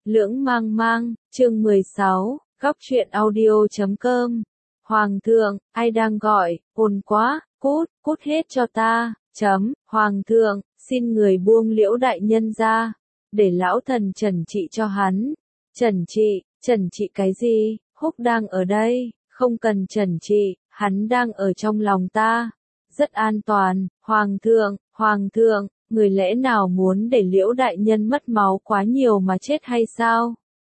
Lưỡng mang mang, chương 16, góc truyện audio.com. Hoàng thượng, ai đang gọi, ồn quá, cút hết cho ta, Hoàng thượng, xin người buông Liễu đại nhân ra, để lão thần trần trị cho hắn. Trần trị cái gì, Húc đang ở đây, không cần trần trị, hắn đang ở trong lòng ta, rất an toàn. Hoàng thượng, người lẽ nào muốn để Liễu đại nhân mất máu quá nhiều mà chết hay sao?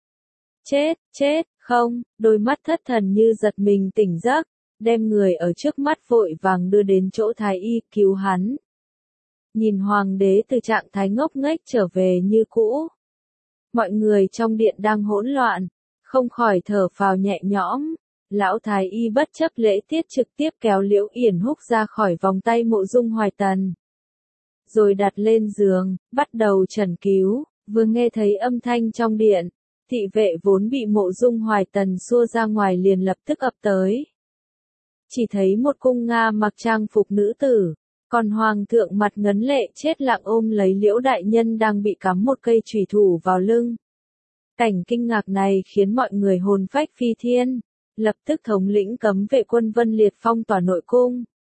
Chết, không, đôi mắt thất thần như giật mình tỉnh giấc, đem người ở trước mắt vội vàng đưa đến chỗ thái y cứu hắn. Nhìn hoàng đế từ trạng thái ngốc nghếch trở về như cũ. Mọi người trong điện đang hỗn loạn, không khỏi thở phào nhẹ nhõm. Lão thái y bất chấp lễ tiết trực tiếp kéo Liễu Yển Húc ra khỏi vòng tay Mộ Dung Hoài Tần. Rồi đặt lên giường, bắt đầu chẩn cứu, vừa nghe thấy âm thanh trong điện. Thị vệ vốn bị Mộ Dung Hoài Tần xua ra ngoài liền lập tức ập tới. Chỉ thấy một cung Nga mặc trang phục nữ tử, còn hoàng thượng mặt ngấn lệ chết lặng ôm lấy Liễu đại nhân đang bị cắm một cây chùy thủ vào lưng. Cảnh kinh ngạc này khiến mọi người hồn phách phi thiên, lập tức thống lĩnh cấm vệ quân Vân Liệt phong tỏa nội cung.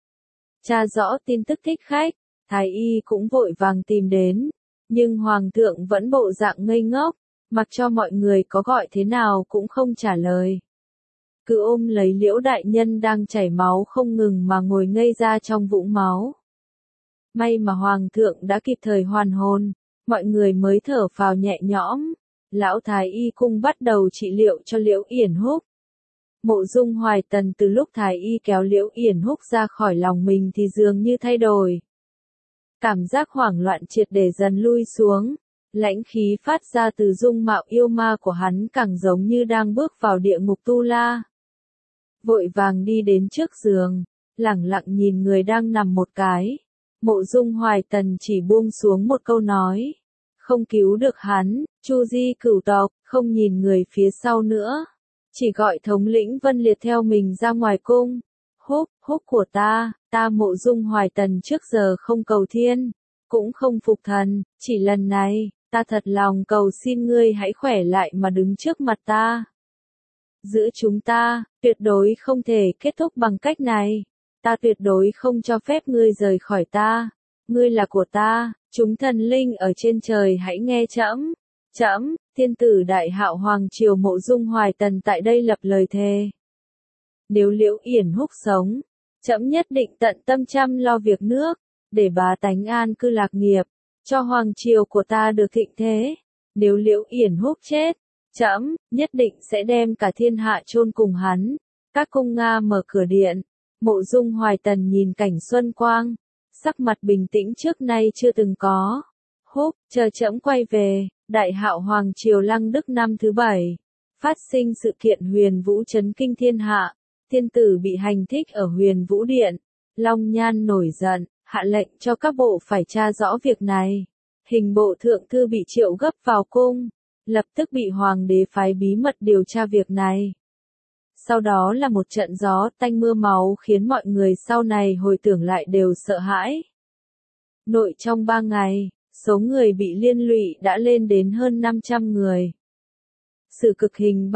Tra rõ tin tức thích khách, thái y cũng vội vàng tìm đến, nhưng hoàng thượng vẫn bộ dạng ngây ngốc, mặc cho mọi người có gọi thế nào cũng không trả lời. Cứ ôm lấy Liễu đại nhân đang chảy máu không ngừng mà ngồi ngây ra trong vũng máu. May mà hoàng thượng đã kịp thời hoàn hồn, mọi người mới thở phào nhẹ nhõm. Lão thái y cung bắt đầu trị liệu cho Liễu Yển Húc. Mộ Dung Hoài Tần từ lúc thái y kéo Liễu Yển Húc ra khỏi lòng mình thì dường như thay đổi. Cảm giác hoảng loạn triệt để dần lui xuống, lãnh khí phát ra từ dung mạo yêu ma của hắn càng giống như đang bước vào địa ngục tu la. Vội vàng đi đến trước giường, lẳng lặng nhìn người đang nằm một cái. Mộ Dung Hoài Tần chỉ buông xuống một câu nói. Không cứu được hắn, Chu Di cửu tộc, không nhìn người phía sau nữa. Chỉ gọi thống lĩnh Vân Liệt theo mình ra ngoài cung. Húc của ta Mộ Dung Hoài Tần trước giờ không cầu thiên, cũng không phục thần, chỉ lần này, ta thật lòng cầu xin ngươi hãy khỏe lại mà đứng trước mặt ta. Giữa chúng ta, tuyệt đối không thể kết thúc bằng cách này. Ta tuyệt đối không cho phép ngươi rời khỏi ta. Ngươi là của ta, chúng thần linh ở trên trời hãy nghe trẫm. Thiên tử Đại Hạo Hoàng triều Mộ Dung Hoài Tần tại đây lập lời thề. Nếu Liễu Yển Húc sống, trẫm nhất định tận tâm chăm lo việc nước, để bá tánh an cư lạc nghiệp, cho hoàng triều của ta được thịnh thế. Nếu Liễu Yển Húc chết, trẫm nhất định sẽ đem cả thiên hạ chôn cùng hắn. Các cung Nga mở cửa điện, Mộ Dung Hoài Tần nhìn cảnh xuân quang, sắc mặt bình tĩnh trước nay chưa từng có. Húc, chờ trẫm quay về. Đại Hạo Hoàng triều Lăng Đức năm thứ 7, phát sinh sự kiện Huyền Vũ chấn kinh thiên hạ. Thiên tử bị hành thích ở Huyền Vũ điện. Long Nhan nổi giận, hạ lệnh cho các bộ phải tra rõ việc này. Hình bộ thượng thư bị triệu gấp vào cung, lập tức bị hoàng đế phái bí mật điều tra việc này. Sau đó là một trận gió tanh mưa máu khiến mọi người sau này hồi tưởng lại đều sợ hãi. Nội trong 3 ngày, số người bị liên lụy đã lên đến hơn 500 người. Xử cực hình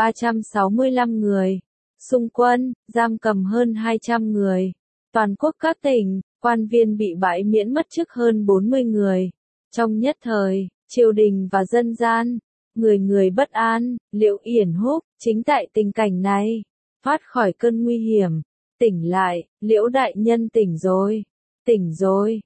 365 người. Xung quân, giam cầm hơn 200 người. Toàn quốc các tỉnh, quan viên bị bãi miễn mất chức hơn 40 người. Trong nhất thời, triều đình và dân gian, người bất an. Liễu Yển Húc, chính tại tình cảnh này, thoát khỏi cơn nguy hiểm. Tỉnh lại, Liễu đại nhân tỉnh rồi,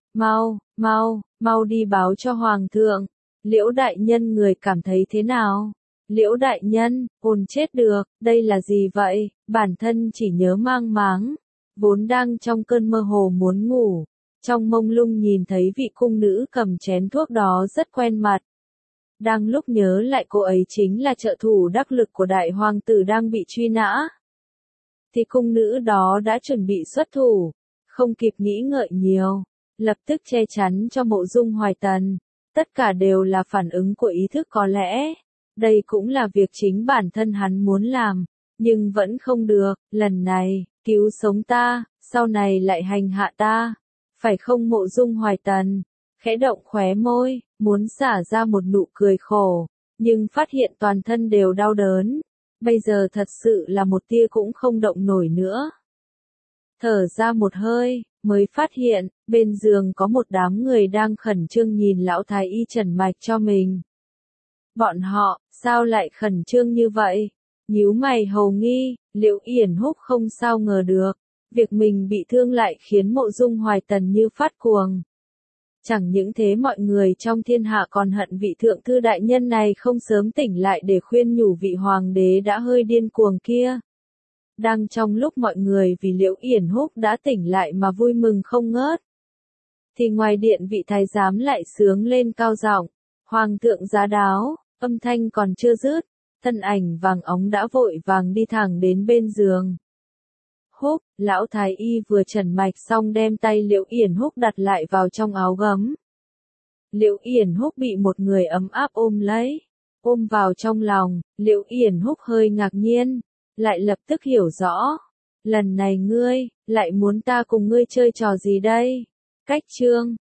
mau đi báo cho hoàng thượng. Liễu đại nhân người cảm thấy thế nào? Liễu đại nhân, ồn chết được, đây là gì vậy? Bản thân chỉ nhớ mang máng, vốn đang trong cơn mơ hồ muốn ngủ, trong mông lung nhìn thấy vị cung nữ cầm chén thuốc đó rất quen mặt. Đang lúc nhớ lại cô ấy chính là trợ thủ đắc lực của đại hoàng tử đang bị truy nã, thì cung nữ đó đã chuẩn bị xuất thủ, không kịp nghĩ ngợi nhiều, lập tức che chắn cho Mộ Dung Hoài Tần. Tất cả đều là phản ứng của ý thức có lẽ. Đây cũng là việc chính bản thân hắn muốn làm, nhưng vẫn không được. Lần này, cứu sống ta, sau này lại hành hạ ta. Phải không? Mộ Dung Hoài Tần khẽ động khóe môi, muốn xả ra một nụ cười khổ. nhưng phát hiện toàn thân đều đau đớn. Bây giờ thật sự là một tia cũng không động nổi nữa. Thở ra một hơi, mới phát hiện, bên giường có một đám người đang khẩn trương nhìn lão thái y trần mạch cho mình. Bọn họ, sao lại khẩn trương như vậy? Nhíu mày hầu nghi, Liễu Yển Húc không sao ngờ được. Việc mình bị thương lại khiến Mộ Dung Hoài Tần như phát cuồng. Chẳng những thế mọi người trong thiên hạ còn hận vị thượng thư đại nhân này không sớm tỉnh lại để khuyên nhủ vị hoàng đế đã hơi điên cuồng kia. Đang trong lúc mọi người vì Liễu Yển Húc đã tỉnh lại mà vui mừng không ngớt, thì ngoài điện vị thái giám lại sướng lên cao giọng, "Hoàng thượng giá đáo!" Âm thanh còn chưa dứt, thân ảnh vàng óng đã vội vàng đi thẳng đến bên giường. Húc, lão thái y vừa trần mạch xong đem tay Liễu Yển Húc đặt lại vào trong áo gấm. Liễu Yển Húc bị một người ấm áp ôm lấy, ôm vào trong lòng, Liễu Yển Húc hơi ngạc nhiên, lại lập tức hiểu rõ. Lần này ngươi, lại muốn ta cùng ngươi chơi trò gì đây? Cách chương